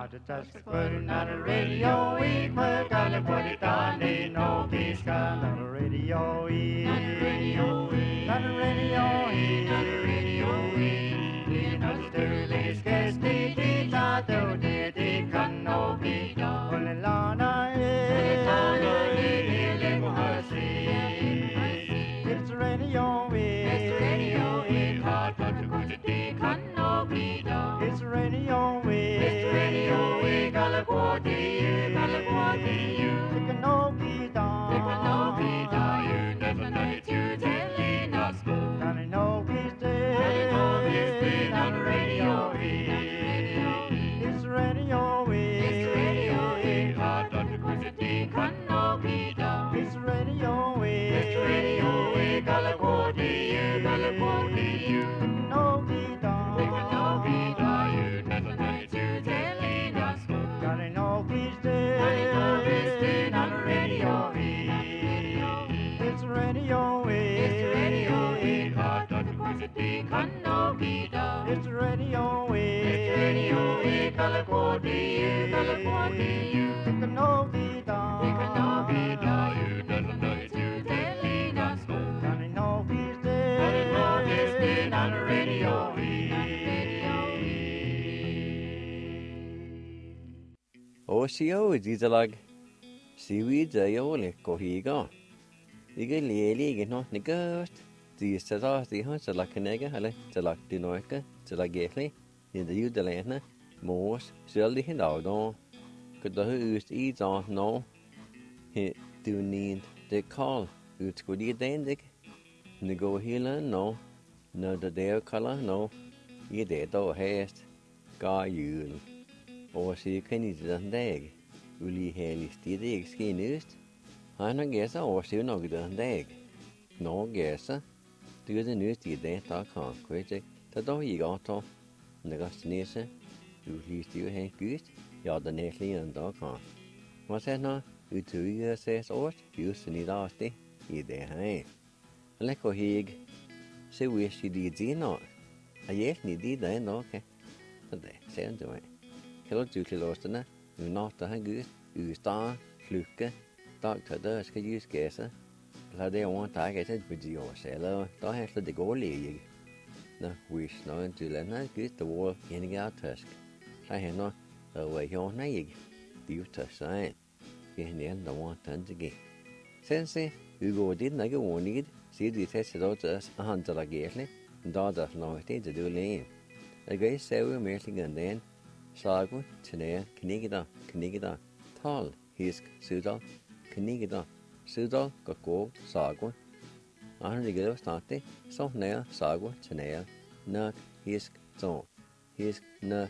Just putting on the radio, we put gotta put it on, they no peace got on the radio, on the radio, on the radio, on the radio, you know the early sketch, they thought they can no be done. Well, Lana, it's the radio, it's the radio, hard but the good they can no be done. It's the radio, it's the radio, gotta go to you, gotta go to you. It can no be done, it can no be done. You never know it, you telling us good. Gotta know he's dead, gotta know he's dead on the radio. It's the radio, it's the radio, hard but the good they can no be done. It's the radio, it's the radio, gotta go to you, gotta go to you. It can no be done, it can no be done. You never know it, you telling us good. Gotta know he's dead, gotta know he's dead on the radio. It's the radio, it's the radio, hard but the good they can no be done. It's the radio, it's the radio, gotta go to you, gotta go to you. It can no be done, it can no be done. You never know it, you telling us good. Gotta know he's dead, gotta know he's dead on the radio. Osio dizalag seaweed ayole kohiga. Ige leli no negast. The stars the hunts like a nega, hale, the like the noika, the like getly, in the Udelana, Morse, Shelly and Aldon. Could the who's eat on no? He do need the call. It's good eat dandig. Nego healer no. No the dare color no. Ye dead or haste. Guy you. Or see can eat the dag. Will ye hail steady skin used? I no guess or see no good dag. No guess. Du the news the day talk on critic. The door ye got off. Negastinese. Du least you had good. Ja, den är klient då kan. Vad säger nå? Utöver ses åt just ni dåste i det här. Läcko hig. Se wish you did no. A yes ni did det ändå okej. Så det ser inte mig. Kallar du till låstarna. Nu natta han gud. Usta, flucka. Dag till där ska ju skäsa. La det want tag ett video eller då har det går lege. Nå wish nå inte lämna gud the wall in the tusk. Så här nå away here naig. Du tar sig. Det är ändå want att ge. Sen se hur går det när jag ordnade. Se det testet åt oss att han tar gärna. Då där något det du lä. Jag ser ju mer till den. Sago tne knigida. Tal hisk sudal knigida. Sudal gå sago. Han det går starta. Så när sago tne nak hisk så. Hisk na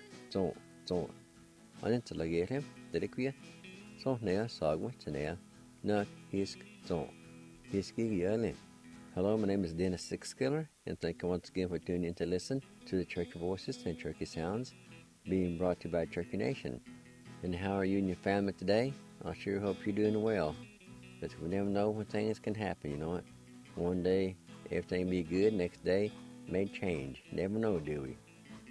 så. Han inte lägger hem, det är kvitt. Så när sago tne nak hisk så. Hiski gärna. Hello, my name is Dennis Sixskiller, and thank you once again for tuning in to listen to the Turkey Voices and Turkey Sounds, being brought to you by Turkey Nation. And how are you and your family today? I sure hope you're doing well. But we never know when things can happen, you know it. One day, everything be good, next day, may change. Never know, do we?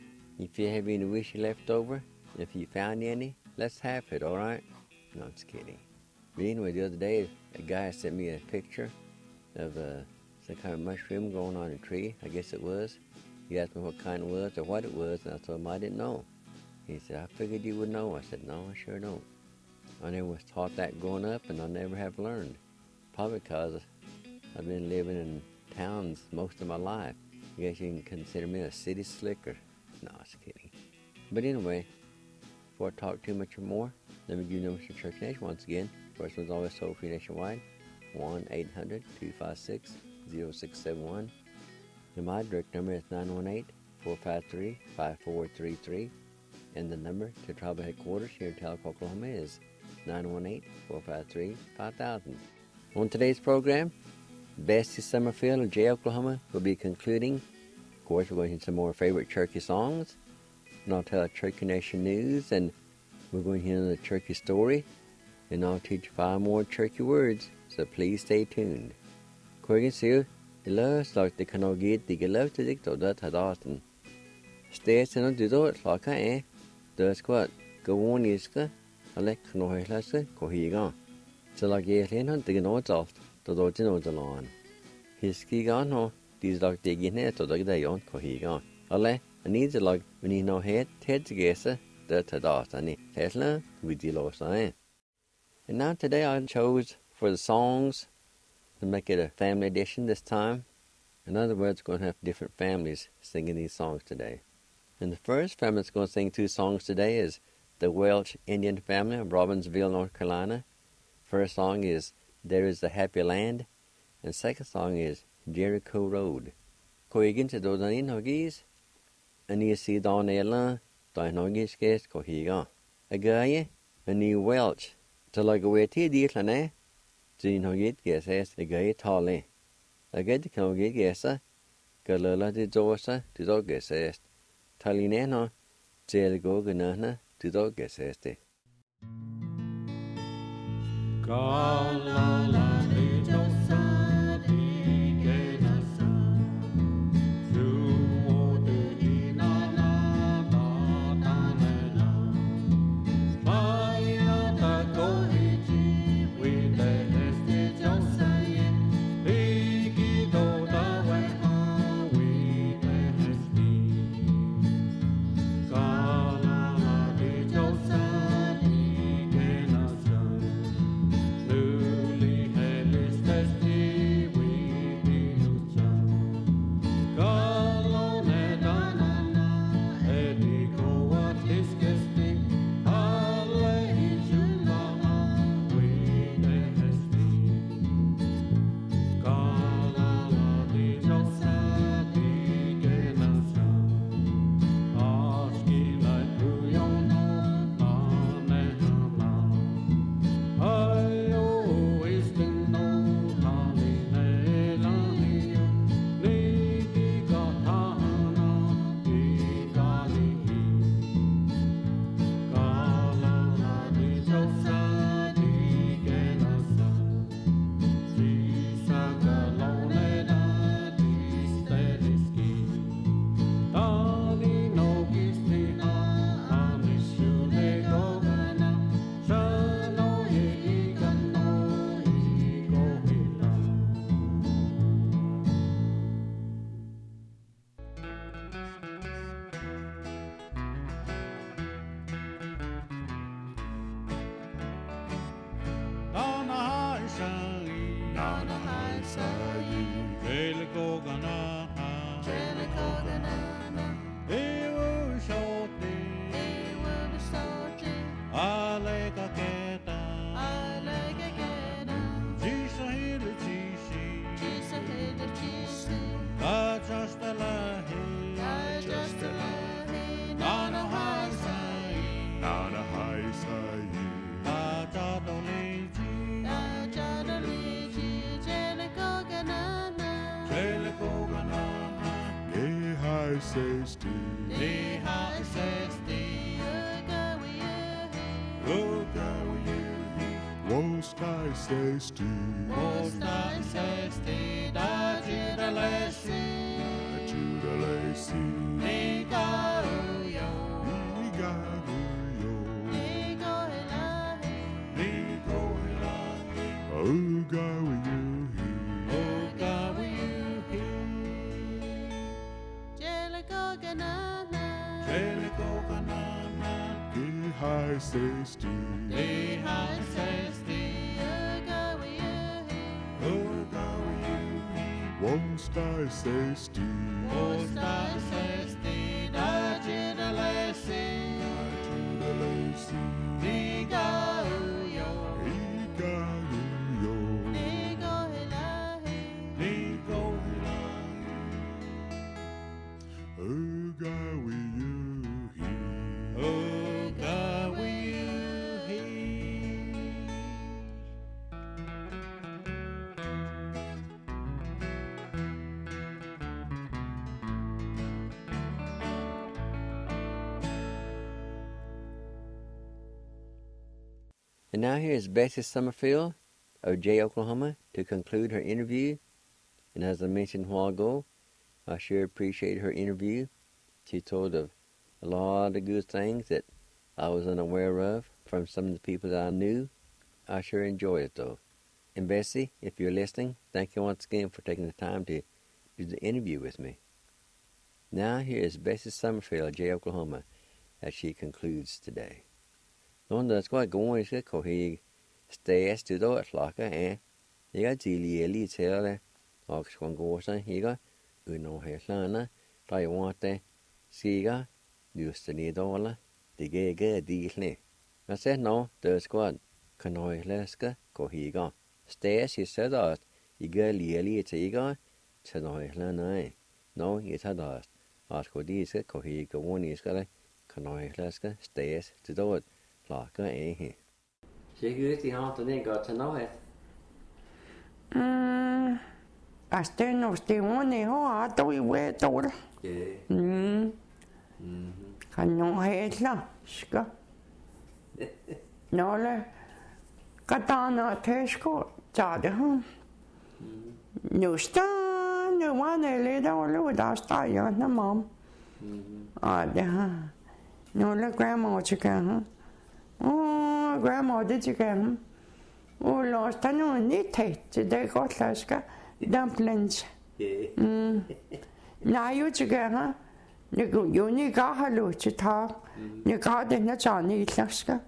If you have any wish left over, if you found any, let's have it, alright? No, I'm just kidding. But anyway, the other day, a guy sent me a picture of some kind of mushroom growing on a tree, I guess it was. He asked me what kind it was or what it was, and I told him I didn't know. He said, I figured you would know. I said, no, I sure don't. I never was taught that growing up, and I never have learned. Probably because I've been living in towns most of my life. I guess you can consider me a city slicker. No, I was kidding. But anyway, before I talk too much or more, let me give you numbers for Church Nation once again. First one's always toll free nationwide, 1-800-256-0671. And my direct number is 918-453-5433. And the number to tribal headquarters here in Tulsa, Oklahoma is 918-453-5000. On today's program, Bessie Summerfield of Jay, Oklahoma will be concluding. Of course, we're going to hear some more favorite Turkey songs. And I'll tell Turkey Nation news, and we're going to hear the Turkey story. And I'll teach 5 more Turkey words, so please stay tuned. Korgen sier, I løslag det kan også gitt ikke løv til dikt og det har daten. Stedet når du da slager det skal gawoniska, ale knohilaska, kohiga. Zala gehlena de genozalt, da dort in odalan. Hiskiga no, dieslag de gine to dag dayon kohiga. Ale, anidelag, when he no head, gesa, da tadatani. Tesla, we deal sign. And now today I chose for the songs to make it a family edition this time. In other words, we're going to have different families singing these songs today. And the first family that's going to sing 2 songs today is the Welsh Indian family of Robbinsville, North Carolina. First song is There Is the Happy Land, and second song is Jericho Road. Koigin to Dodani Nogis, and you see Don Ella, Don Nogis Gas Kohiga. A guy, and you Welsh, to like a way to Ditlane, to Nogit Gas as a guy Tolly. A guy to Nogit Gasa, Galula de Dosa, to Dogas as Talinano, Jelgo Ganana, to Dogas as the. And now here is Bessie Summerfield of Jay, Oklahoma, to conclude her interview. And as I mentioned a while ago, I sure appreciate her interview. She told of a lot of good things that I was unaware of from some of the people that I knew. I sure enjoyed it though. And Bessie, if you're listening, thank you once again for taking the time to do the interview with me. Now here is Bessie Summerfield of Jay, Oklahoma, as she concludes today. Någon ska gå i ska kohi stes till då slaka jag till lite till och ska gå så jag hela där jag vart siga just det då det gege dilne. Jag säger nå det ska kan jag läska kohi gå stes i så där jag lite till jag till nå hela nej nå jag tar det att ska det ska kohi gå ni ska kan jag läska stes till då Laka he. Security hunter then got to know it. I still know the one who I do it with all. Yeah. Kan no hela ska. Nolle. Katana tesko tade hon. Nu stan nu one leda och då står jag na mom. Det nolle grandma chicken. Oh, grandma did you get him? Oh, lost I know need to they got laska dumplings. Now you get huh? You need got hello to talk. You got in the Johnny laska.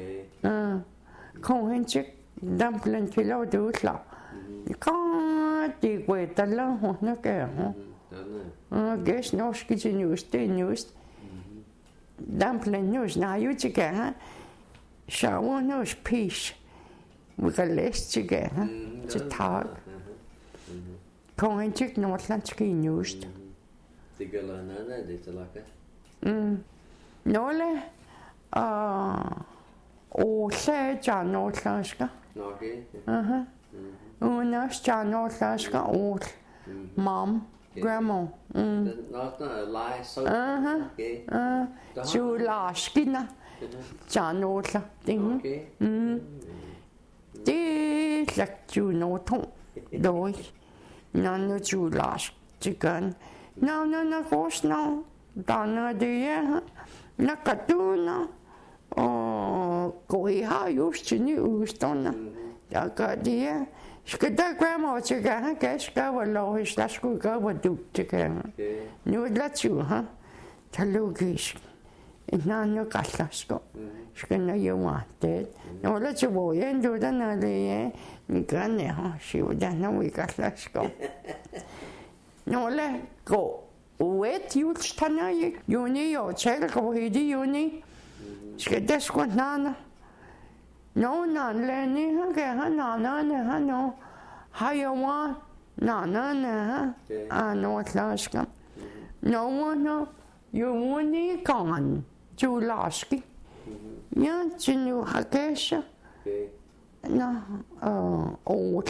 Come in chick dumpling kilo do la. You can't dig with the long one again, huh? Guess no skitty news, they news. Dumpling news now you get huh? Shower knows peace. We got less together to talk. Going to Northlandski news. The girl on that is like it. Nole, say John Northlandska. Okay. Unas John Northlandska, old mom, grandma. Not a lie, so. Julaskina. John Northland. Okay. Det lagt jo noget to. Dog. Nå, Julas chicken. Nå, ros nå. Der det er. Nå, kaduna. Og gå i har just til ny udstående. Der gør det her. Skal der grandma til gerne, kan jeg være lov, hvis der skulle gøre, hvor du til gerne. Nu er det jo, ha? Det er logisk. Nå, gaslasko. Skal jeg want det. Nå, det er jo, jeg du den er det, jeg gør det, ha? Siv, den er vi gaslasko. Nå, lad gå. Uet julstander, juni, og tæl, gå hit i juni. Skal det sgu nana? Nå, længe, han kan have nana, han nå. Har jeg want? Nana, nå, klasker. Nå, juni, gone. Julaski. Ja, til nu har gæsser. Nå, old.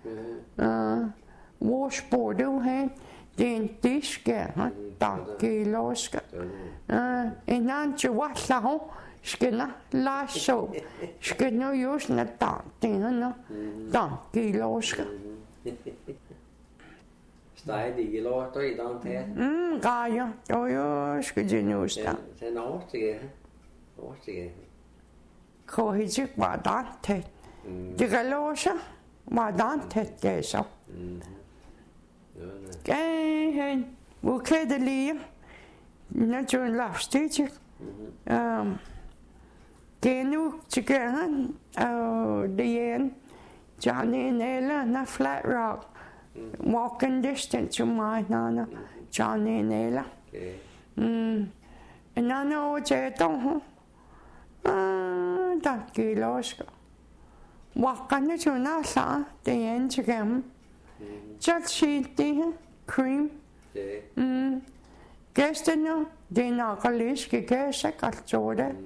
Hvor spår du hen? Det er en disk, ja. Der gilosker. En anden til hvad lav. Skal nå lade så. Skal nå just når det er nå. Der gilosker. Steg det gilor, der i den her. Gaja. Jo, skal det nu stå. Sen årstige. Årstige. Kohitsik var der tæt. Det kan låse. Var der tæt, det er så. Hen. Hvor kan det lige? Når du er lavstig. Genu til gæren. Det er en. Johnny Nella, na Flat Rock. Walking distance to my nana. Johnny Nella. Nana over til dig. Der gilosker. Walkende til nasa. Det er en til gæren. Så siger det her. Cream. Gæsterne, det er nok liske gæster, altså det.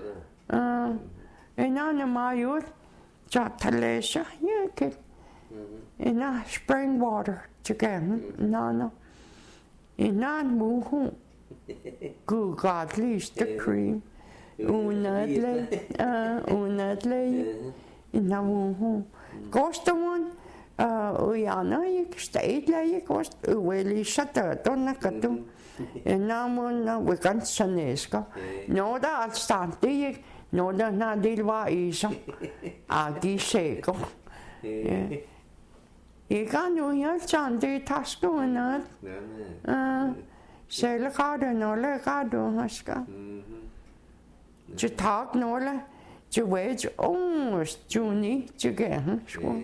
En anden major, så talæser, ja, kan. En anden spring water til gæren, en anden muhu. Gud godt liste cream. Unadlig. En anden muhu. Gåståen, Uyana ik steedla ik was uweli shata donna katu. Namuna wikan saneska. No da alstante ik no da na dilwa isa. Agi seko. Ik kan nu heel chande tasko na. Sele gade no le gade haska. Je tak no le. Je weet ons juni je gaan schoon.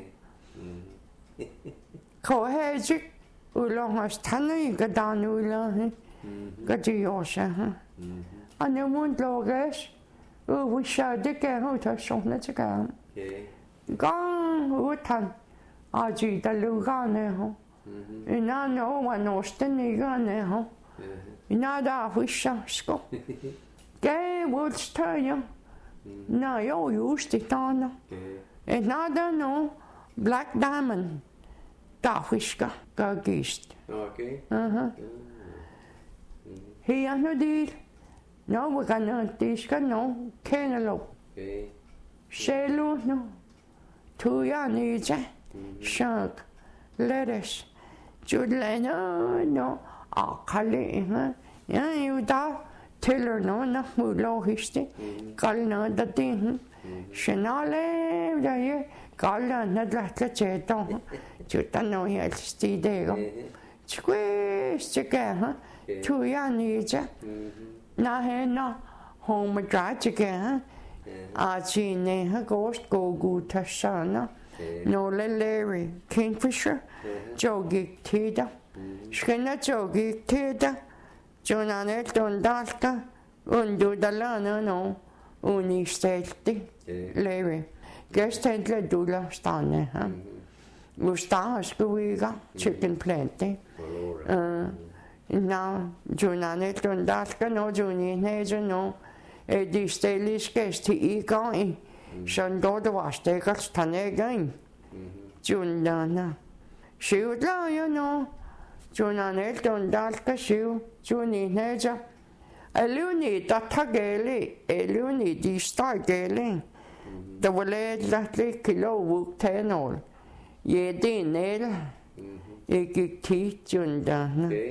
Kohe ulang has tanai gadan ulang gadiyosha. Ane mund loges wisha de gaan uit shona te gaan. Gang utan aji da lugane ho. Ina no wanosten ni gane ho. Ina da wisha sko. Ge wulstaya. No, yo used it on. And nada no Black Diamond. Dafiska gagist. Okay. He no deal. No, we're gonna diska no kenelo. Okay. Shelu no. Tuya needs shark. Lettuce. Judlena no. Akali. Yeah, you da. Tiller no na logisti. Kalna da tin. Shenale da ye. Kalla na dlatla cheto. Chuta no ye sti dego. Squeeze chika ha. Tuya nija. Na he na home dra chika. Aji ne ha ghost go gu tashana. No le Larry Kingfisher. Jogi tida. Skena jogi tida. Jonane Dondalka, Undudalana no, Unistelti, Larry. Gestel Dula Stane, Ustaas Guiga, chicken plenty. Now, Jonane Dondalka, no, Juni Naja, no, Eddie Stelis guest, he going. Shandoda was takers Tanegain. Jundana. She would lie, you know. Jonane Dondalka, shoe. Juni neja. Eluni datageli, eluni di stargeli. The wallet latly kilo wook tenol. Ye din nel. Egi teeth junda.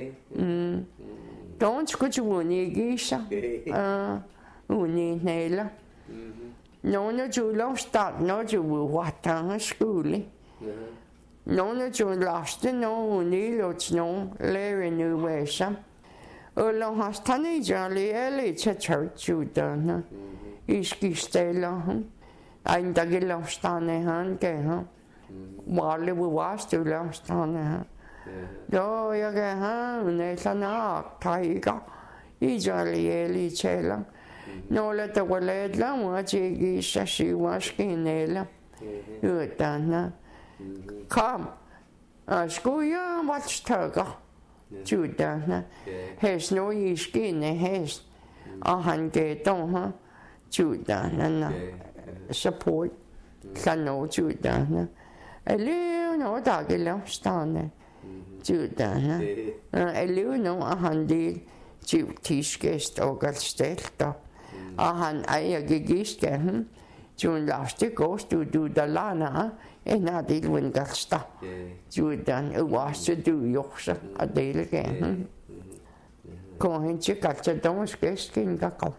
Don't scutch wuni gisha. Uni nela. No no julo start no ju watang schoolie. No no ju lost no uni lots no Larry new wesha. Long has tani jolly early to church you done. Iski stella. I'm the gillam stane han. While we was to lam stane. Do you get han, Nathan, Taiga. I jolly early chela. No let the wallet lam, what she was skinella. You done. Come. School ya watch turga. Juda, has no ye skin, has a hundred on Juda, and support, Sano Juda. A little no doggy stone, Juda, a little no 100 Tish guest or got stelta. A hand I gigist, June last goes to do the lana. En na deel win gasta. Judan it was to do yoxa a deal again. Kom hen chick at the dons skin gakko.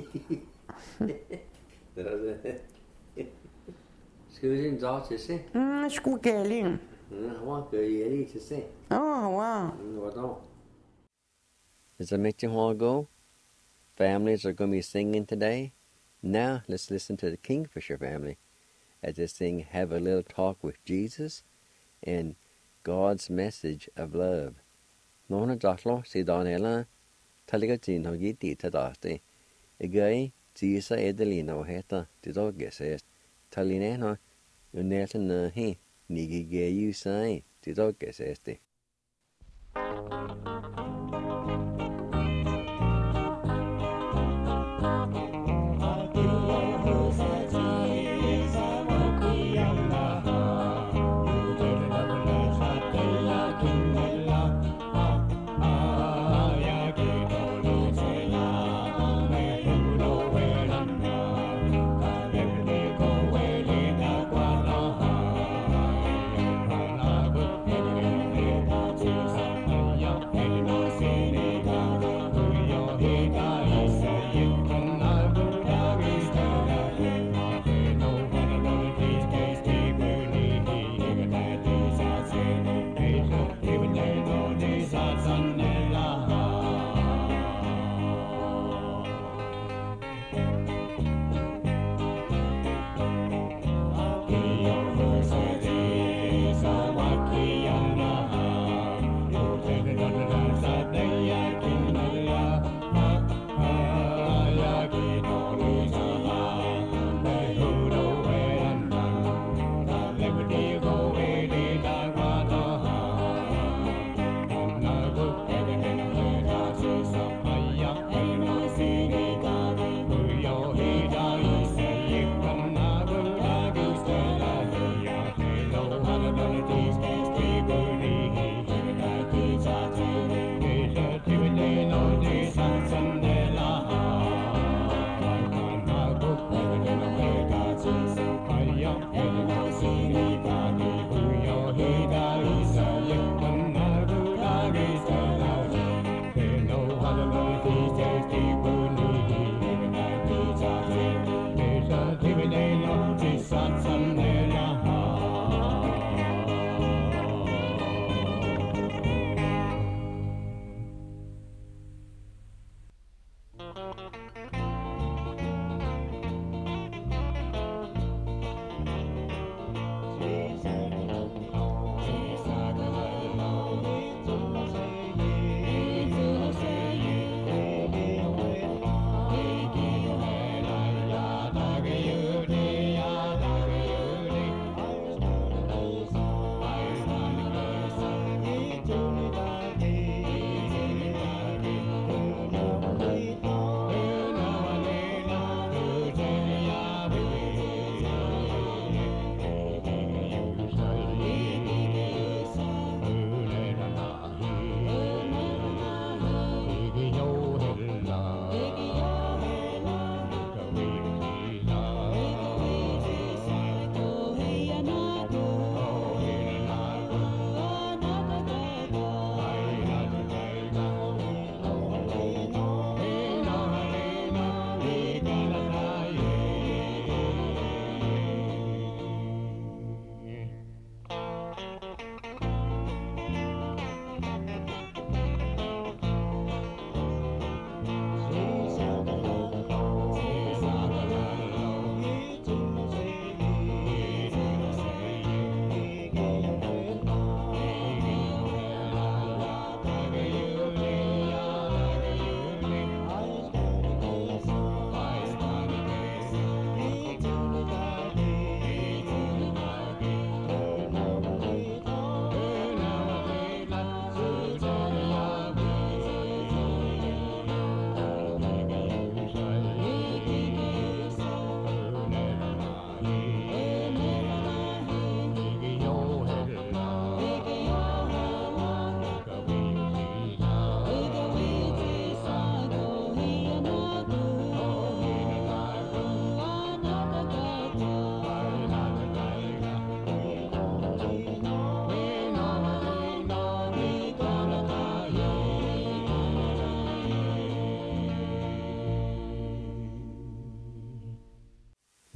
Scusin dot to say. Squealing. What go ye to say? Oh wow. What on? As I met you a while ago, families are going to be singing today. Now let's listen to the Kingfisher family as they sing Have a Little Talk with Jesus and God's Message of Love. Nona Jatlo, si Donella, Taligatino Giti Tadasti. A guy, Tisa Edelino Heta, the dog says, Talineno, Unelton he, Nigi gay you say, the dog says.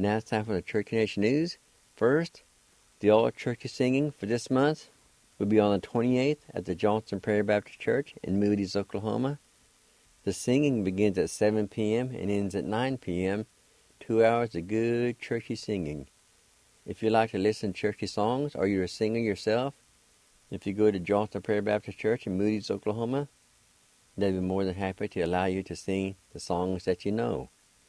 Now it's time for the Cherokee Nation News. First, the all-Cherokee singing for this month will be on the 28th at the Johnson Prairie Baptist Church in Moody's, Oklahoma. The singing begins at 7 p.m. and ends at 9 p.m., 2 hours of good Cherokee singing. If you like to listen to Cherokee songs or you're a singer yourself, if you go to Johnson Prairie Baptist Church in Moody's, Oklahoma, they'll be more than happy to allow you to sing the songs that you know.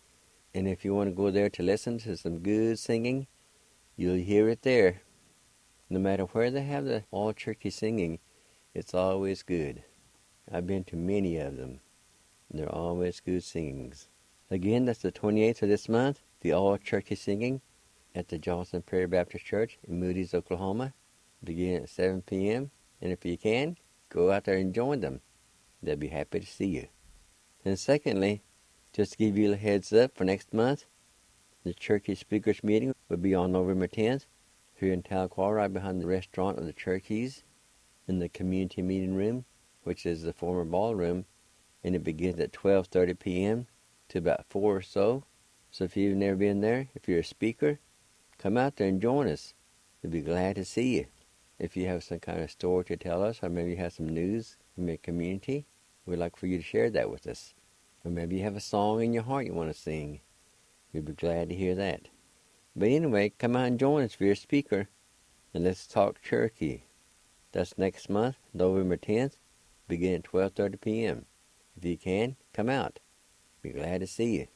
And if you want to go there to listen to some good singing, you'll hear it there. No matter where they have the all-Cherokee singing, it's always good. I've been to many of them. They're always good singings. Again, that's the 28th of this month, the all-Cherokee singing at the Johnson Prairie Baptist Church in Moody's, Oklahoma. Begin at 7 p.m. And if you can, go out there and join them. They'll be happy to see you. And secondly, just to give you a heads up for next month, the Cherokee Speakers Meeting will be on November 10th here in Tahlequah, right behind the restaurant of the Cherokees in the community meeting room, which is the former ballroom, and it begins at 12:30 p.m. to about 4 or so. So if you've never been there, if you're a speaker, come out there and join us. We'll be glad to see you. If you have some kind of story to tell us, or maybe you have some news from your community, we'd like for you to share that with us. Or maybe you have a song in your heart you want to sing. We'd be glad to hear that. But anyway, come out and join us if you're a speaker, and let's talk Cherokee. That's next month, November 10th, beginning at 12:30 p.m. If you can, come out. Be glad to see you.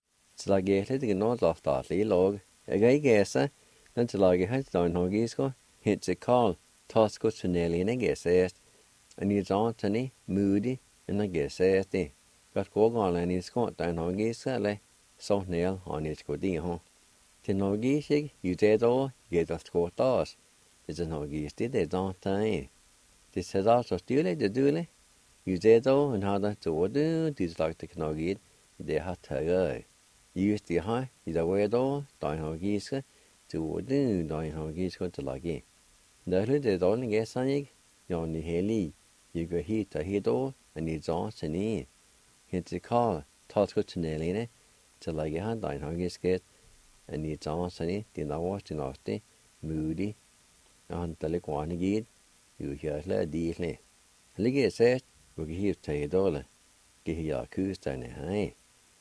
Tlagehle the North of Thotley log, a gay guesser, then Tlage has done Hogisco, hits a call, Tosco Tunelli and a guess asked, and he's Anthony, Moody, and a guess asked. Got go on and he's got down Hogisco, so nail on his go deal. Tin Hogisig, you did all, get us go toss. It's an Hogis did they don't time. This has also still the dooley. You did all and how that to do, these like the Knogid, they had to go. Use the high, is a way all, down Hogisco, to do, down Hogisco to like. The little did only guess on you, yon the heli, you go hit a hit all, and it's on to knee. Hit the car, Tosco to Nelly, to like a hand down Hogisco, and it's on to knee, the Nawas in Austin, Moody, and the Liquanigid, you hear a deal. Liggy said, we hear to a dollar, get your coos down the high.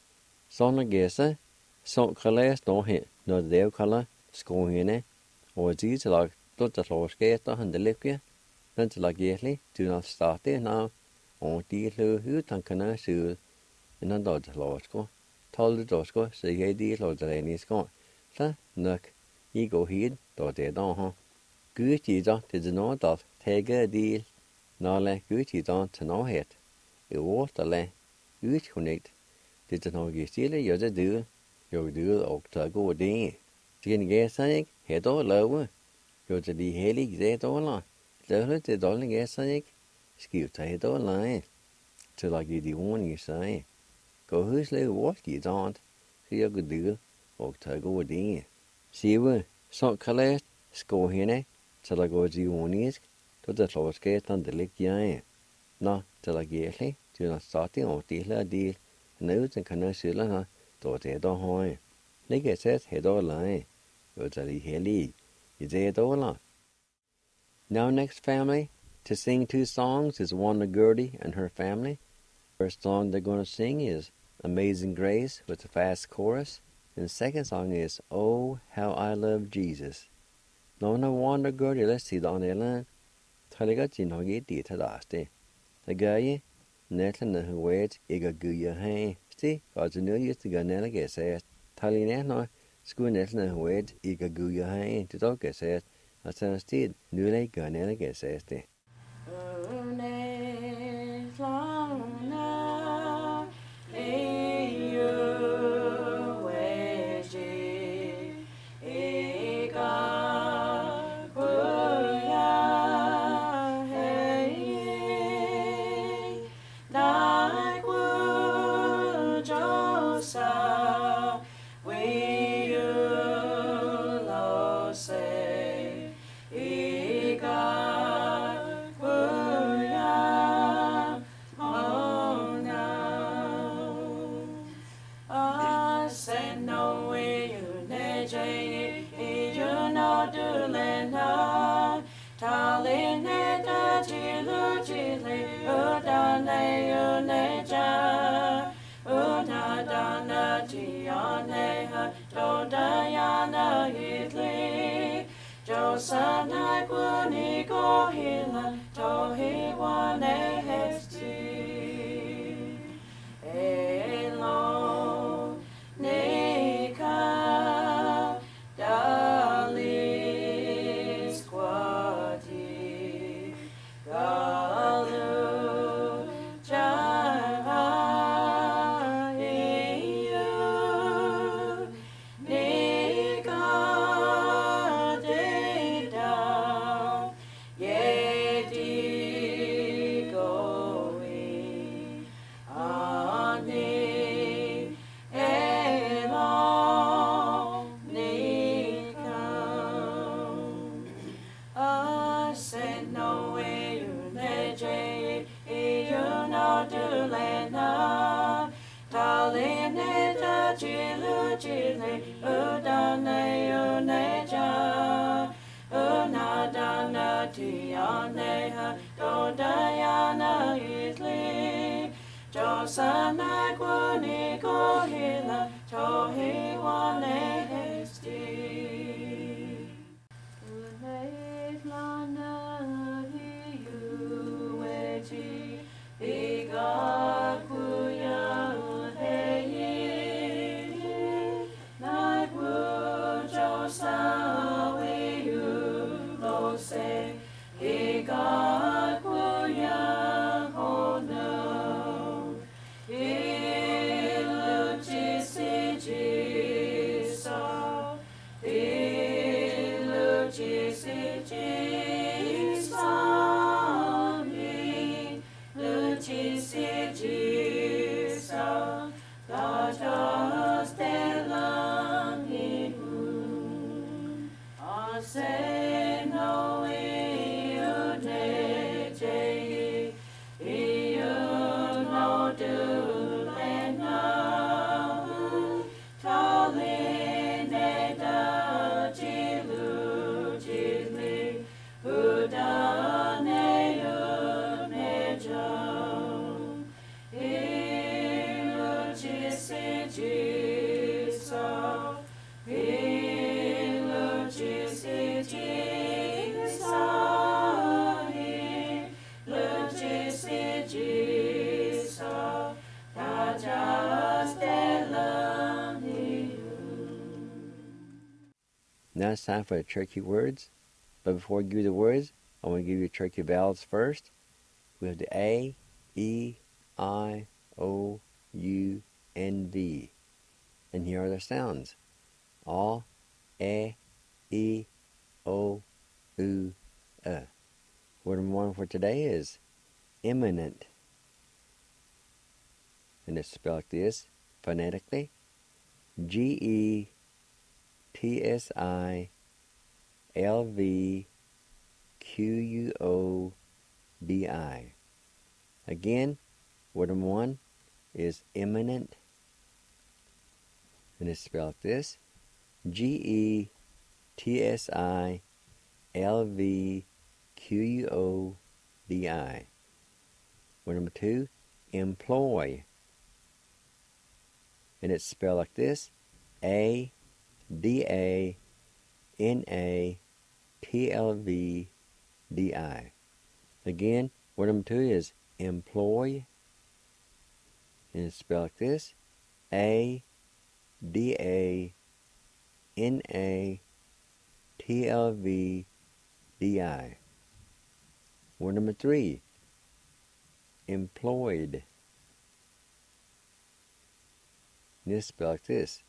Son of Gessa, son colors no hit, no dev color, score in it, or these like the floor skater and the liquor, then to like yetly, do not start there now, on the who can I sue, and a dodge losco, told the dosco, say ye deal or the rainy scot, so, nook, ye go heed, dot they don't, Good ye don't did no dot, take a deal, no le good ye don't to no hit, it water le, good connect. Did the no get still, you're the do, you're do, or to go day. Skin gas, Sonic, head all lower. You're the be heli, that all. The did only gas, Sonic, skip to head all line. Till I get the one you say. Go who's little walk you don't, so you're good do, or to go day. See what, some colors, score here, till I go the one is, to the floor skate on the lick yay. No, till I get it, do not start the old deal. News and can I see her, thought they don't hoy. Nigger says head all line. You're the heli. Is it all? Now, next family to sing 2 songs is Wanda Gertie and her family. First song they're going to sing is Amazing Grace with a fast chorus. And the second song is Oh, How I Love Jesus. No, Wanda Gertie, let's see the on the line. Taligat in Hogi did it last day. The guy. Netland na huwet iga guya hai. Sti, cause the new used to go nella get said. Tali no, school netland na huwet iga guya hai. To talk get said. I said, still, new lake go nella get said. Josanai Puni Kohila, Tohi Wane Hesti. Elo Nika Dalis Quati Galu Java EU Nika Deda Yedi Goi Ani Elo Nikam Ascend no way you neje you no dulena Taline da jilu jile udane uneja Unadana tianeha dodayana isli Josana Gwani Kohila Tohi Wane Hesti Unetlana Hiueti Igakuya Heyi Nagwu Josawi Ulose Igakuya Hono Say no, you no do lena Taline da jilu jili Udane uneja Ilu jisi jisa Ilu jisi jisa Ilu jisi jisa Now it's time for the Cherokee words. But before I give you the words, I want to give you Cherokee vowels first. We have the A, E, I, O, U, and V. And here are the sounds. A, E, O, U, Word number one for today is imminent. And it's spelled like this, phonetically. GETSILVQUOBI. Again, word number one is imminent. And it's spelled like this, GETSILVQUOBI. Word number two, employ. And it's spelled like this, ADANATLVDI. Again, word number two is employ. And it's spelled like this, ADANATLVDI. Word number three, employed. And it's spelled like this,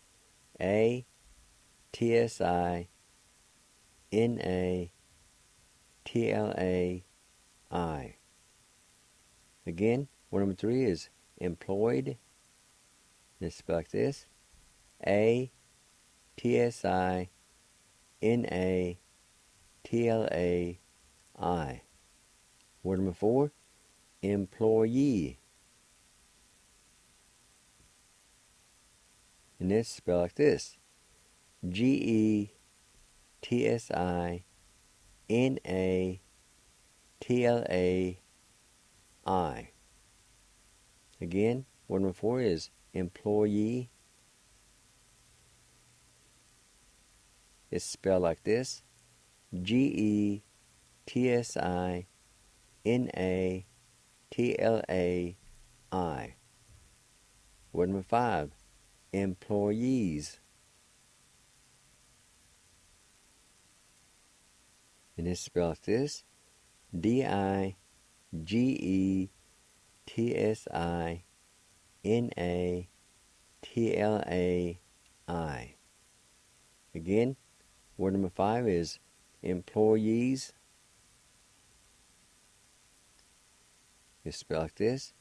ATSINATLAI. Again, word number three is employed. And it's spelled like this, ATSINATLAI. Word number four, employee. And it's spelled like this, GETSINATLAI. Again, word number four is employee. It's spelled like this, G-E-T-S-I-N-A-T-L-A-I. Word number 5, employees. And it's spelled like this, D-I-G-E-T-S-I-N-A-T-L-A-I. Again, word number 5 is employees. It's spelled like this,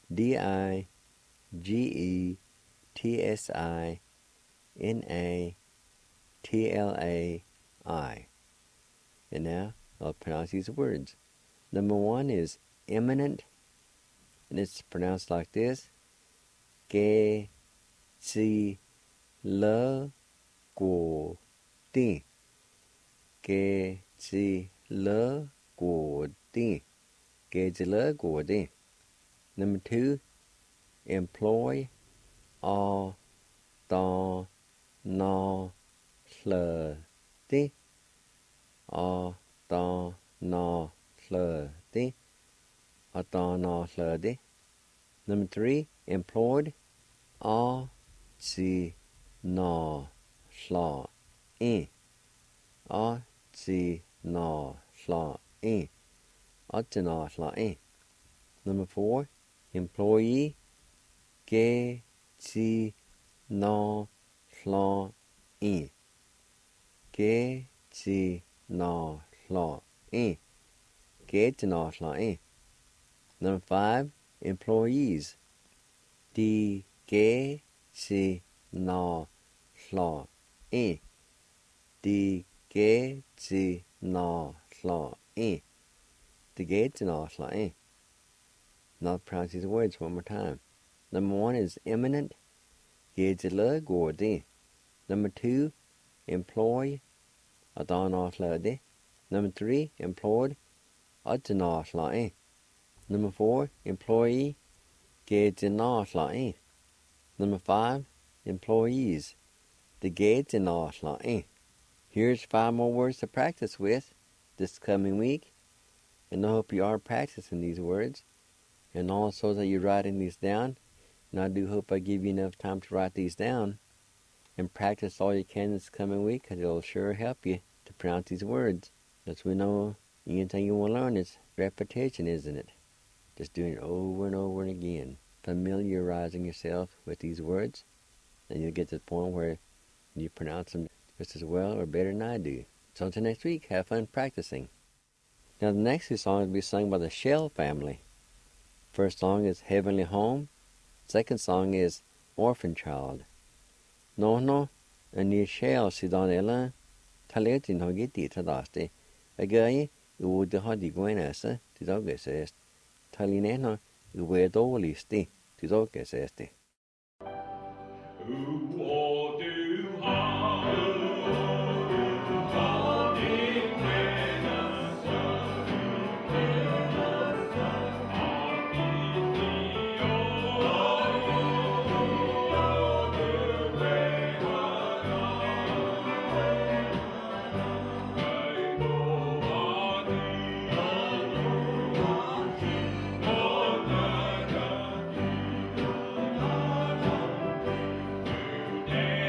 D-I-G-E-T-S-I-N-A-T-L-A-I. And now I'll pronounce these words. Number 1 is eminent, and it's pronounced like this, Ge-ci-le-go-di. Ge-ci-le-go-di. Ge-ci-le-go-di. Number 2, employ, a-da-na-hle-di. A-da-na-hle-di. A-da-na-hle-di. Number 3, employed, a-ci-na-hla-in. A-ci-na-hla-in. A-ci-na-hla-in. Number 4, employee, ge-ci-na-hla-in. Ge-ci-na-hla-in. Ge-ci-na-hla-in. Number 5, employees, di-ge-ci-na-hla-in. Di-ge-ci-na-hla-in. Di-ge-ci-na-hla-in. Now I'll pronounce these words one more time. Number 1 is eminent, ge-ci-le-go-di. Number 2, employ, a-da-na-hla-di. Number 3, employed, a-ci-na-hla-in. Number 4, employee, ge-ci-na-hla-in. Number 5, employees, di-ge-ci-na-hla-in. Here's 5 more words to practice with this coming week, and I hope you are practicing these words, and also that you're writing these down, and I do hope I give you enough time to write these down and practice all you can this coming week, because it'll sure help you to pronounce these words. As we know, anything you want to learn is repetition, isn't it? Just doing it over and over and again, familiarizing yourself with these words, and you'll get to the point where you pronounce them just as well or better than I do. So until next week, have fun practicing. Now the next 2 songs will be sung by the Shell family. First song is Heavenly Home. Second song is Orphan Child. No, ani Shell si don ela, taletin hogiti tadaste. Again, you would the hadi guenasa, to dogus est. Talineno, you wear dolisti, to dogus este. Yeah.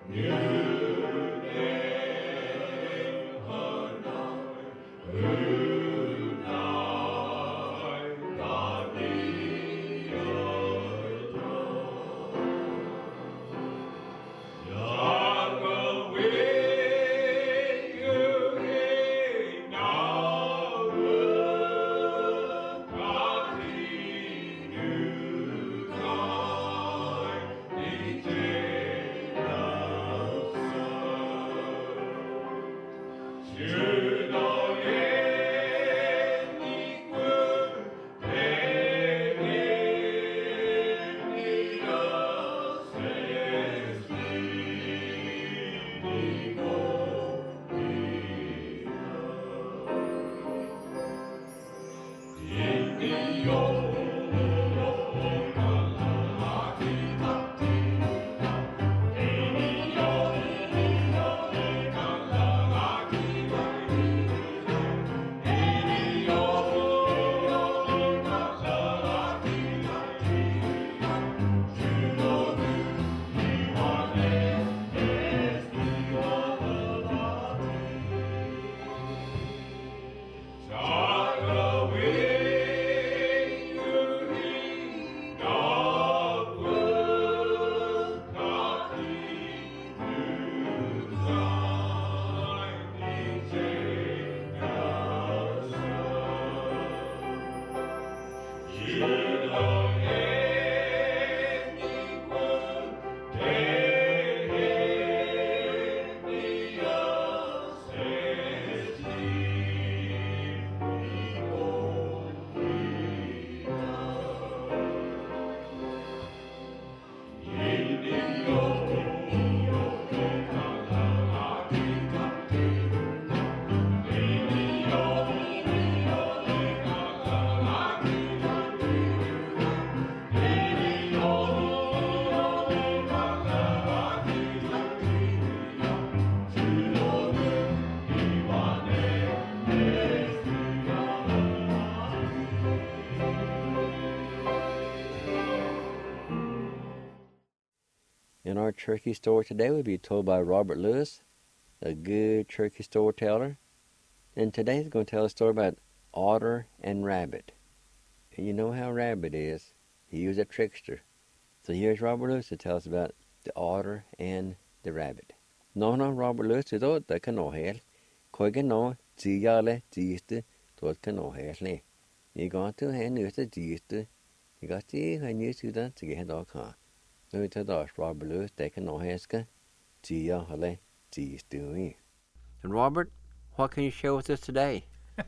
And our turkey story today will be told by Robert Lewis, a good turkey storyteller. And today he's going to tell a story about Otter and Rabbit. And you know how Rabbit is. He was a trickster. So here's Robert Lewis to tell us about the Otter and the Rabbit. No, Robert Lewis is out the canoe. Koiga no, Tiale, Tiste, Tot canoe. You got to hand you the Tiste. You got to hand you to that to get dog car. Nu tar dags Robert Lewis det kan nå häska. Tia hale, Tiste. And Robert, what can you share with us today?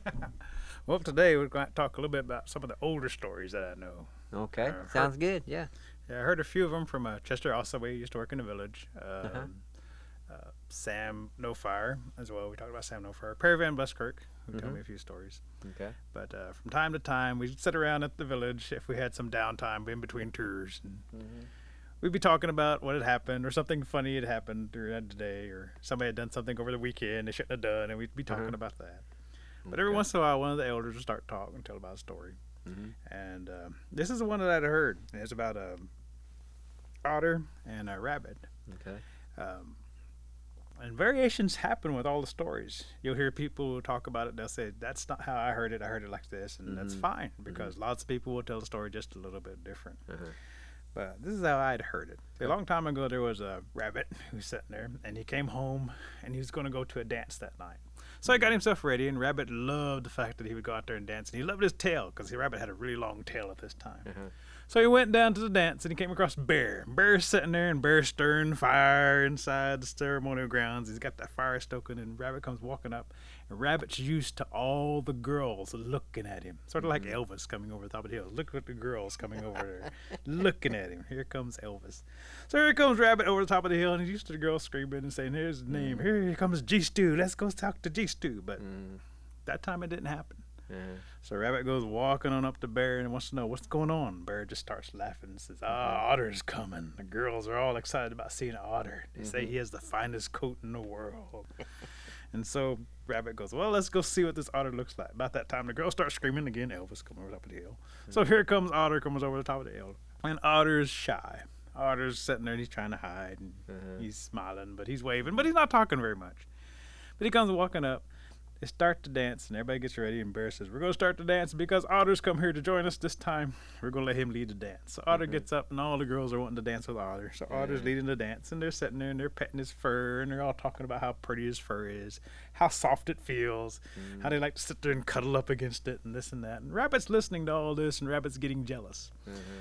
Well, today we're going to talk a little bit about some of the older stories that I know. Okay, sounds good, yeah. Yeah, I heard a few of them from Chester Ossaway, used to work in the village. Sam No Fire as well. We talked about Sam No Fire. Perry Van Buskirk, who told me a few stories. Okay. But from time to time, we'd sit around at the village if we had some downtime in between tours. And we'd be talking about what had happened or something funny had happened during the day, or somebody had done something over the weekend they shouldn't have done, and we'd be talking about that. But every once in a while, one of the elders would start talking and tell about a story. And this is the one that I'd heard. It's about a otter and a rabbit. Okay. And variations happen with all the stories. You'll hear people talk about it. They'll say, that's not how I heard it. I heard it like this. And that's fine, because lots of people will tell the story just a little bit different. But this is how I'd heard it. A long time ago, there was a rabbit who was sitting there, and he came home, and he was going to go to a dance that night. So he got himself ready, and Rabbit loved the fact that he would go out there and dance. And he loved his tail, because the rabbit had a really long tail at this time. So he went down to the dance, and he came across Bear. Bear's sitting there, and Bear's stirring fire inside the ceremonial grounds. He's got that fire stoking, and Rabbit comes walking up. And Rabbit's used to all the girls looking at him. Sort of like Elvis coming over the top of the hill. Look at the girls coming over there, looking at him. Here comes Elvis. So here comes Rabbit over the top of the hill, and he's used to the girls screaming and saying, here's his name. Here comes G-Stew. Let's go talk to G-Stew. But that time it didn't happen. So Rabbit goes walking on up to Bear and wants to know what's going on. Bear just starts laughing and says, Otter's coming. The girls are all excited about seeing an otter. They say he has the finest coat in the world. And so Rabbit goes, well, let's go see what this otter looks like. About that time, the girls start screaming again. Elvis comes over the top of the hill. So here comes Otter, comes over the top of the hill. And Otter is shy. Otter's sitting there and he's trying to hide. And he's smiling, but he's waving, but he's not talking very much. But he comes walking up. They start to dance, and everybody gets ready, and Bear says, we're going to start the dance because Otter's come here to join us this time. We're going to let him lead the dance. So Otter gets up, and all the girls are wanting to dance with Otter. So Otter's leading the dance, and they're sitting there, and they're petting his fur, and they're all talking about how pretty his fur is, how soft it feels, how they like to sit there and cuddle up against it, and this and that. And Rabbit's listening to all this, and Rabbit's getting jealous.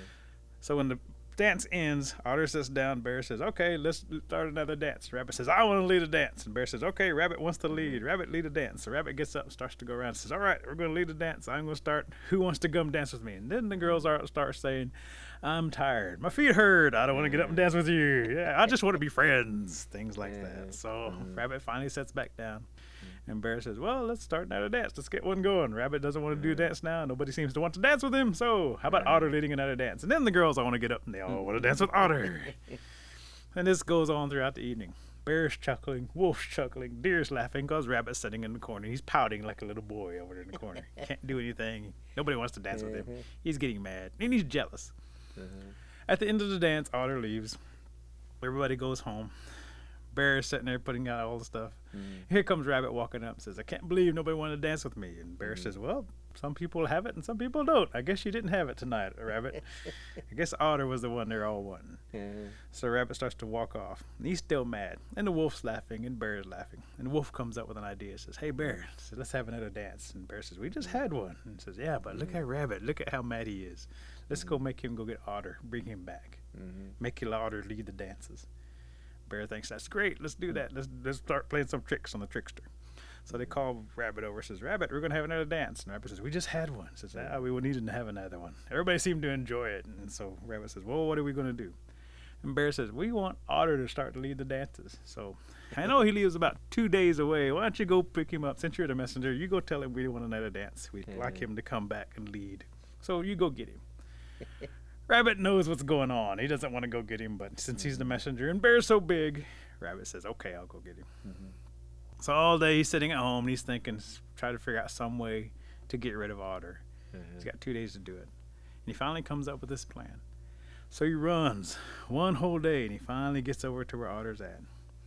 So when the dance ends, Otter sits down. Bear says, okay, let's start another dance. Rabbit says, I want to lead a dance. And Bear says, okay, Rabbit wants to lead. Rabbit lead a dance. So Rabbit gets up and starts to go around and says, all right, we're going to lead a dance. I'm going to start. Who wants to come dance with me? And then the girls start saying, I'm tired. My feet hurt. I don't want to get up and dance with you. Yeah, I just want to be friends. Things like that. So Rabbit finally sits back down. And Bear says, well, let's start another dance. Let's get one going. Rabbit doesn't want to do a dance now. Nobody seems to want to dance with him. So how about Otter leading another dance? And then the girls all want to get up, and they all want to dance with Otter. And this goes on throughout the evening. Bear's chuckling, Wolf's chuckling, Deer's laughing because Rabbit's sitting in the corner. He's pouting like a little boy over there in the corner. Can't do anything. Nobody wants to dance with him. He's getting mad, and he's jealous. At the end of the dance, Otter leaves. Everybody goes home. Bear is sitting there putting out all the stuff. Here comes Rabbit walking up and says, I can't believe nobody wanted to dance with me. And Bear says, well, some people have it and some people don't. I guess you didn't have it tonight, Rabbit. I guess Otter was the one they're all wanting. So Rabbit starts to walk off. And he's still mad. And the Wolf's laughing and Bear is laughing. And the Wolf comes up with an idea. Says, hey, Bear, let's have another dance. And Bear says, we just had one. And says, yeah, but look at Rabbit. Look at how mad he is. Let's go make him go get Otter. Bring him back. Make Otter lead the dances. Bear thinks that's great. Let's do that. Let's start playing some tricks on the trickster. So they call Rabbit over. Says, Rabbit, we're going to have another dance. And Rabbit says, we just had one. Says, we needed to have another one. Everybody seemed to enjoy it. And so Rabbit says, well, what are we going to do? And Bear says, we want Otter to start to lead the dances. So I know he lives about 2 days away. Why don't you go pick him up? Since you're the messenger, you go tell him we want another dance. We'd like him to come back and lead. So you go get him. Rabbit knows what's going on. He doesn't want to go get him, but since he's the messenger and Bear's so big, Rabbit says, okay, I'll go get him. So all day he's sitting at home and he's thinking, try to figure out some way to get rid of Otter. He's got 2 days to do it. And he finally comes up with this plan. So he runs one whole day and he finally gets over to where Otter's at.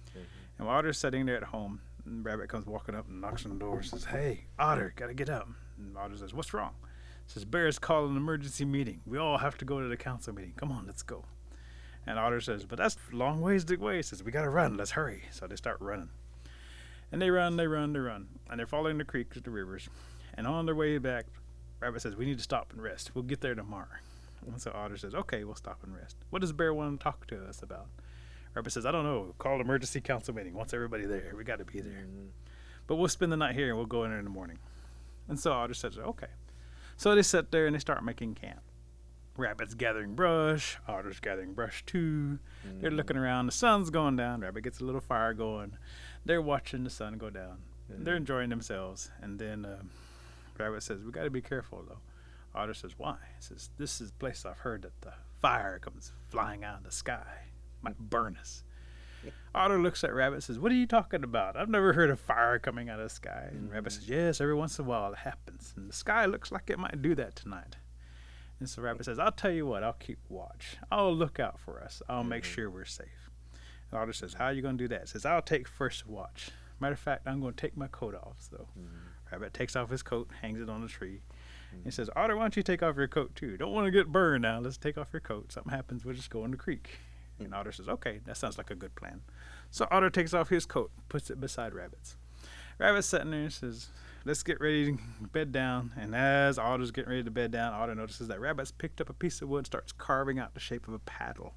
And while Otter's sitting there at home, and Rabbit comes walking up and knocks on the door and says, hey, Otter, gotta get up. And Otter says, what's wrong? Says, Bear's calling an emergency meeting. We all have to go to the council meeting. Come on, let's go. And Otter says, but that's a long ways to go. He says, we got to run. Let's hurry. So they start running. And they run. And they're following the creeks, the rivers. And on their way back, Rabbit says, we need to stop and rest. We'll get there tomorrow. And so Otter says, okay, we'll stop and rest. What does Bear want to talk to us about? Rabbit says, I don't know. Call an emergency council meeting. Wants everybody there. We got to be there. But we'll spend the night here and we'll go in there in the morning. And so Otter says, okay. So they sit there and they start making camp. Rabbit's gathering brush. Otter's gathering brush too. They're looking around. The sun's going down. Rabbit gets a little fire going. They're watching the sun go down. They're enjoying themselves. And then Rabbit says, we got to be careful though. Otter says, why? He says, this is a place I've heard that the fire comes flying out of the sky. Might burn us. Otter looks at Rabbit and says, what are you talking about? I've never heard of fire coming out of the sky. And Rabbit says, yes, every once in a while it happens. And the sky looks like it might do that tonight. And so Rabbit says, I'll tell you what, I'll keep watch. I'll look out for us. I'll make sure we're safe. And Otter says, how are you going to do that? He says, I'll take first watch. Matter of fact, I'm going to take my coat off. So Rabbit takes off his coat, hangs it on the tree. He says, Otter, why don't you take off your coat too? Don't want to get burned now. Let's take off your coat. Something happens, we'll just go in the creek. And Otter says, okay, that sounds like a good plan. So Otter takes off his coat, puts it beside Rabbit's. Rabbit's sitting there and says, let's get ready to bed down. And as Otter's getting ready to bed down, Otter notices that Rabbit's picked up a piece of wood and starts carving out the shape of a paddle.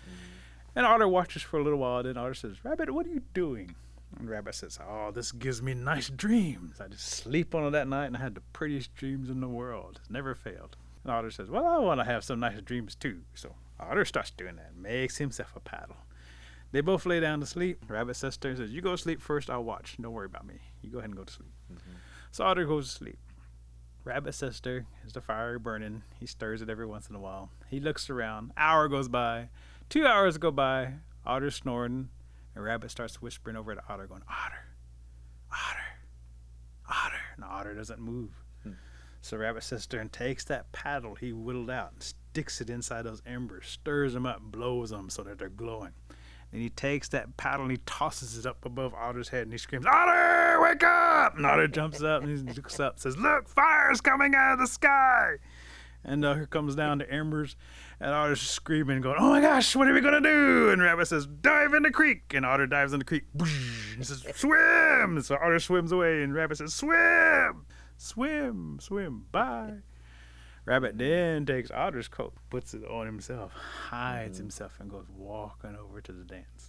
And Otter watches for a little while. Then Otter says, Rabbit, what are you doing? And Rabbit says, oh, this gives me nice dreams. I just sleep on it that night and I had the prettiest dreams in the world. It's never failed. And Otter says, well, I want to have some nice dreams too. So Otter starts doing that, makes himself a paddle. They both lay down to sleep. Rabbit sits there and says, you go to sleep first, I'll watch. Don't worry about me. You go ahead and go to sleep. So Otter goes to sleep. Rabbit sits there, as the fire burning. He stirs it every once in a while. He looks around. Hour goes by. 2 hours go by. Otter's snoring. And Rabbit starts whispering over to Otter, going, Otter, Otter, Otter. And Otter doesn't move. So Rabbit sits there and takes that paddle he whittled out and sticks it inside those embers, stirs them up, blows them so that they're glowing. And he takes that paddle and he tosses it up above Otter's head and he screams, "Otter, wake up!" And Otter jumps up and he looks up and says, "Look, fire's coming out of the sky!" And here comes down the embers, and Otter's screaming, going, "Oh my gosh, what are we going to do?" And Rabbit says, "Dive in the creek." And Otter dives in the creek. And he says, "Swim!" So Otter swims away, and Rabbit says, "Swim! Swim, swim, bye." Rabbit then takes Otter's coat, puts it on himself, hides himself, and goes walking over to the dance.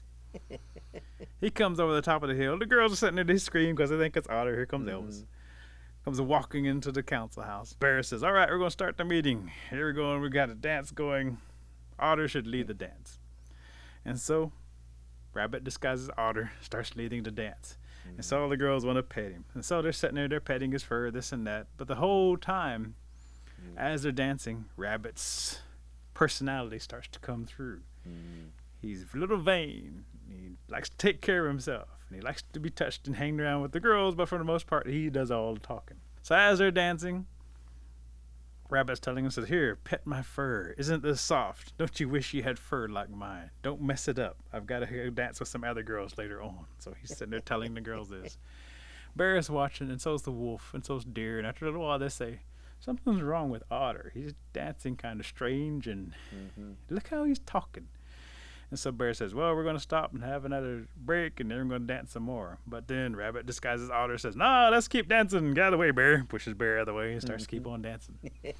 He comes over the top of the hill. The girls are sitting there, they scream because they think it's Otter. Here comes Elvis. Comes walking into the council house. Bear says, "All right, we're going to start the meeting. Here we go, and we got a dance going. Otter should lead the dance." And so Rabbit disguises Otter, starts leading the dance. And so all the girls want to pet him. And so they're sitting there, they're petting his fur, this and that. But the whole time, as they're dancing, Rabbit's personality starts to come through. He's a little vain. He likes to take care of himself. And he likes to be touched and hang around with the girls, but for the most part, he does all the talking. So as they're dancing, Rabbit's telling him, says, "Here, pet my fur. Isn't this soft? Don't you wish you had fur like mine? Don't mess it up. I've got to go dance with some other girls later on." So he's sitting there telling the girls this. Bear is watching, and so's the wolf, and so's Deer. And after a little while, they say, "Something's wrong with Otter. He's dancing kind of strange, and look how he's talking." And so Bear says, "Well, we're going to stop and have another break, and then we're going to dance some more." But then Rabbit disguises Otter, says, "No, let's keep dancing. Get out of the way, Bear." Pushes Bear out of the way and starts to keep on dancing.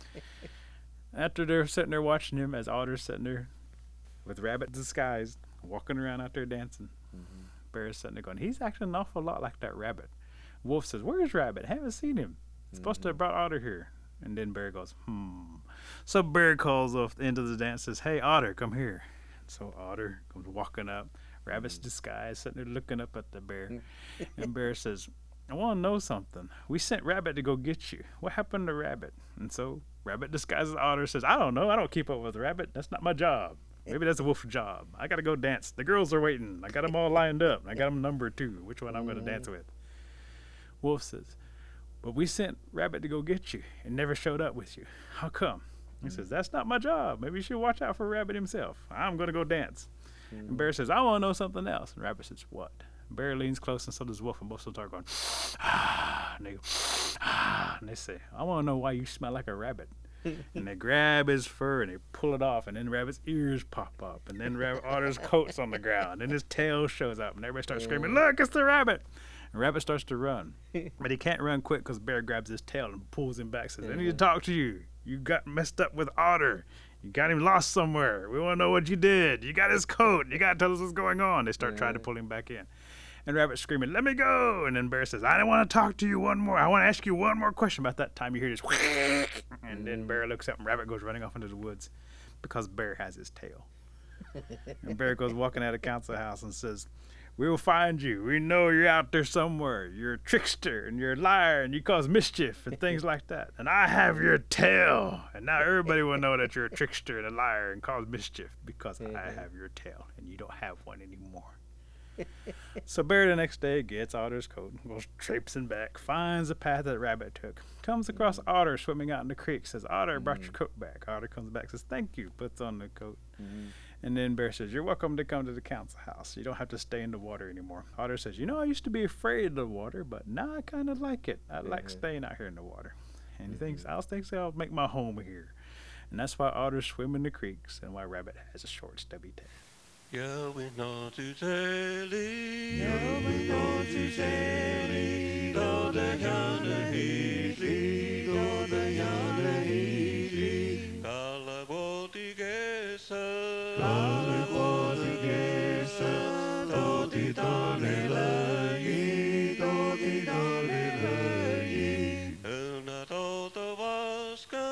After they're sitting there watching him, as Otter's sitting there with Rabbit disguised, walking around out there dancing, Bear's sitting there going, "He's acting an awful lot like that Rabbit." Wolf says, "Where's Rabbit? I haven't seen him. Supposed to have brought Otter here." And then Bear goes, So Bear calls off the end of the dance, says, "Hey, Otter, come here." So Otter comes walking up, Rabbit's disguised, sitting there looking up at the Bear. And Bear says, "I want to know something. We sent Rabbit to go get you. What happened to Rabbit?" And so Rabbit disguises Otter, says, "I don't know. I don't keep up with Rabbit. That's not my job. Maybe that's a wolf's job. I got to go dance. The girls are waiting. I got them all lined up. I got them numbered too, which one I'm going to dance with." Wolf says, "But we sent Rabbit to go get you and never showed up with you. How come?" He says, "That's not my job. Maybe you should watch out for Rabbit himself. I'm going to go dance." And Bear says, "I want to know something else." And Rabbit says, "What?" Bear leans close, and so does Wolf, and both start going, "Ah." And they go, "Ah." And they say, "I want to know why you smell like a rabbit." And they grab his fur and they pull it off, and then Rabbit's ears pop up, and then Otter's coat's on the ground, and his tail shows up, and everybody starts screaming, "Look, it's the rabbit!" And Rabbit starts to run, but he can't run quick because Bear grabs his tail and pulls him back, says, "I need to talk to you. You got messed up with Otter. You got him lost somewhere. We want to know what you did. You got his coat. You got to tell us what's going on." They start trying to pull him back in. And Rabbit's screaming, "Let me go!" And then Bear says, "I don't want to talk to you one more. I want to ask you one more question." About that time, you hear this, and then Bear looks up, and Rabbit goes running off into the woods because Bear has his tail. And Bear goes walking out of the council house and says, "We will find you. We know you're out there somewhere. You're a trickster, and you're a liar, and you cause mischief, and things like that. And I have your tail. And now everybody will know that you're a trickster and a liar and cause mischief because I have your tail, and you don't have one anymore." So Bear the next day gets Otter's coat, goes traipsing back, finds the path that Rabbit took, comes across Otter swimming out in the creek, says, "Otter, brought your coat back." Otter comes back, says, "Thank you," puts on the coat. And then Bear says, "You're welcome to come to the council house. You don't have to stay in the water anymore." Otter says, "I used to be afraid of the water, but now I kind of like it. I like staying out here in the water." And he thinks, I'll make my home here. And that's why otters swim in the creeks and why Rabbit has a short, stubby tail. Jag vill nå till Sälj, jag vill nå till Sälj, då det gärna hitlig, då det gärna hitlig. Kalla Portugesa, då till Dalelöj, då till Dalelöj. Una tota vaska,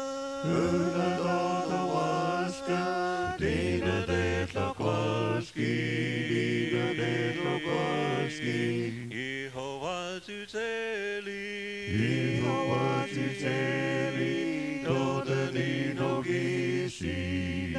dina det Jehova tuteli, dodani no gisi.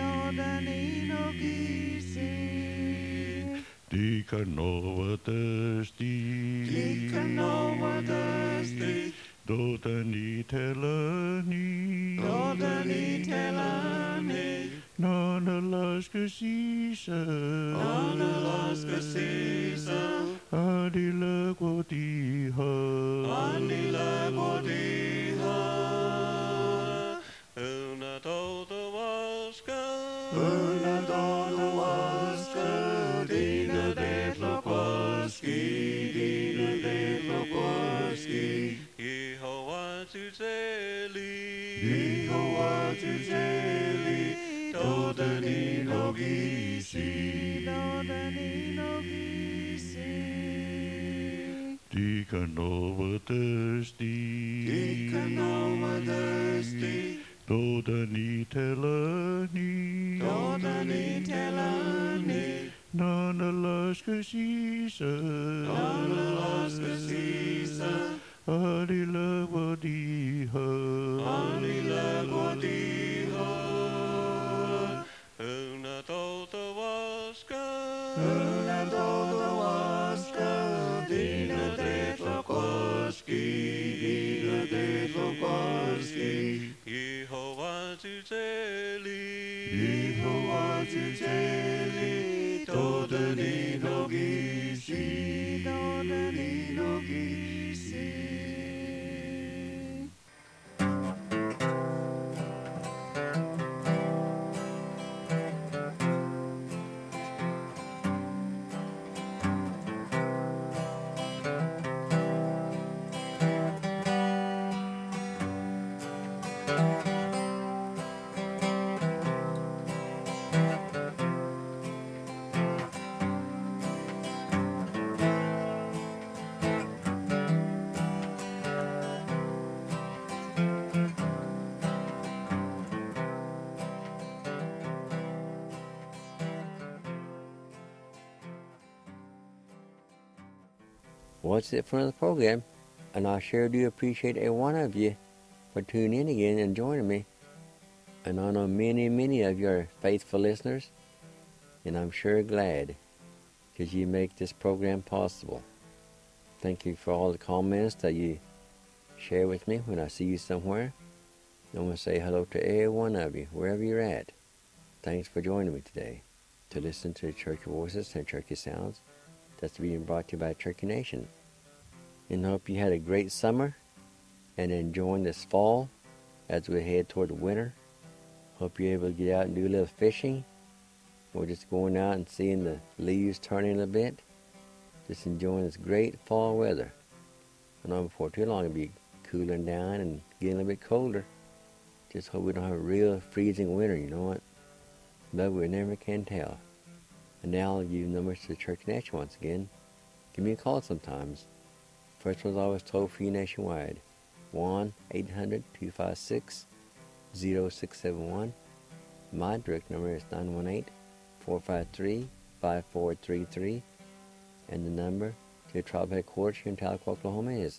Die kan nog wat thirsty, Dotani telani. Dotani telani. Nana laska sisa. Nana laska sisa. Adila kotiha. Andila kotiha. Una tota waska. Una tota waska. Dina de Tlokoski. Dina de Tlokoski. Yehovah Tuzeli. Yehovah Tuzeli. Dodani Nogisi. Dodani Nogisi. Dikanova thirsty. Dikanova thirsty. Dodani telani. Dodani telani. Nana laska sisa. Nana laska sisa. Adila wadiha. Anila Godiha. Una tota waska. Una tota waska. Dina de Tlokoski. Dina de Tlokoski. Yehovah Tuzeli. Yehovah Tuzeli. Dodani Nogisi. Dodani Nogisi. What's it for another program? And I sure do appreciate every one of you for tuning in again and joining me. And I know many, many of you are faithful listeners, and I'm sure glad because you make this program possible. Thank you for all the comments that you share with me when I see you somewhere. I want to say hello to every one of you, wherever you're at. Thanks for joining me today to listen to Cherokee Voices and Cherokee Sounds that's being brought to you by Cherokee Nation. And I hope you had a great summer and enjoying this fall as we head toward the winter. Hope you're able to get out and do a little fishing or just going out and seeing the leaves turning a little bit. Just enjoying this great fall weather. I know before too long it'll be cooling down and getting a little bit colder. Just hope we don't have a real freezing winter, you know what? But we never can tell. And now I'll give you numbers to the Cherokee Nation once again. Give me a call sometimes. First one's always toll-free nationwide. 1-800-256-0671. My direct number is 918-453-5433. And the number to the tribe headquarters here in Tahlequah, Oklahoma is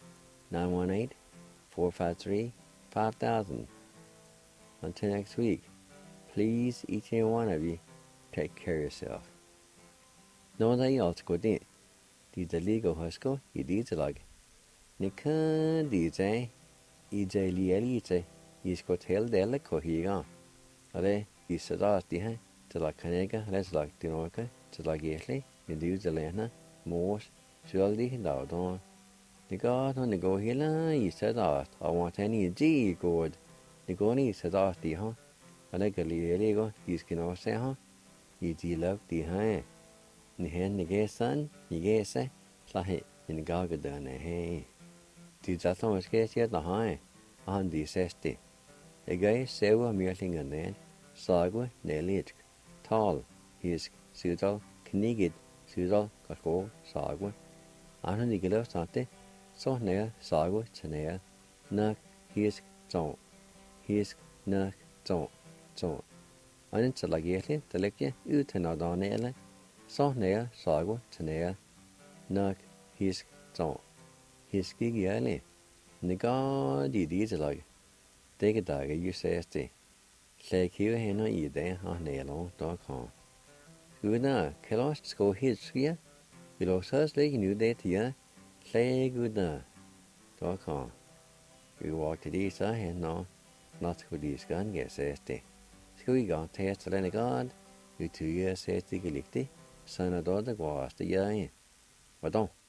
918-453-5000. Until next week, please, each and every one of you, take care of yourself. Know that you also go in. These are legal husko, you these are like. Nikan these, EJ Lielite, is got held there like Kohiga. Ale, is a dusty, to like Kanega, let's like Dinoka, to like Yesli, you do the Lena, Morse, Shuldi, Dowdon. The God on the go here, he said, I want any G good. The Goni said, dusty, huh? I like a Lieligo, he's can all say, huh? Easy love the high. The hand the gay son, the gay say, Slahi, in the Gargadon, hey. Did that almost get yet the high? On the sesti. A guy several meeting and then, Sagwa, Nelit, tall, his Sudal, Knigid, Sudal, Kako, Sagwa. On the Gillow Sante, so near Sagwa, Chanel, Nuck, his zone. His Nuck, zone. Anh sẽ là ghét lên, tại lẽ ưu thế nào đó nè là, so nè, so quá, thế nè, nạc, his zone, his cái ghét lên, nè có đi sẽ là, thế cái đó cái UCSD, sẽ kêu hay nó ý đấy, họ nè luôn, đó con, cứ na, cái đó school his kia, cái đó search lấy cái new date thì á, sẽ cứ na, đó con, Vi walk to these I had no, not who these gun gets este. Squee gone test the Lenny God, you 2 years says the Galicti, son of daughter was the year. But don't.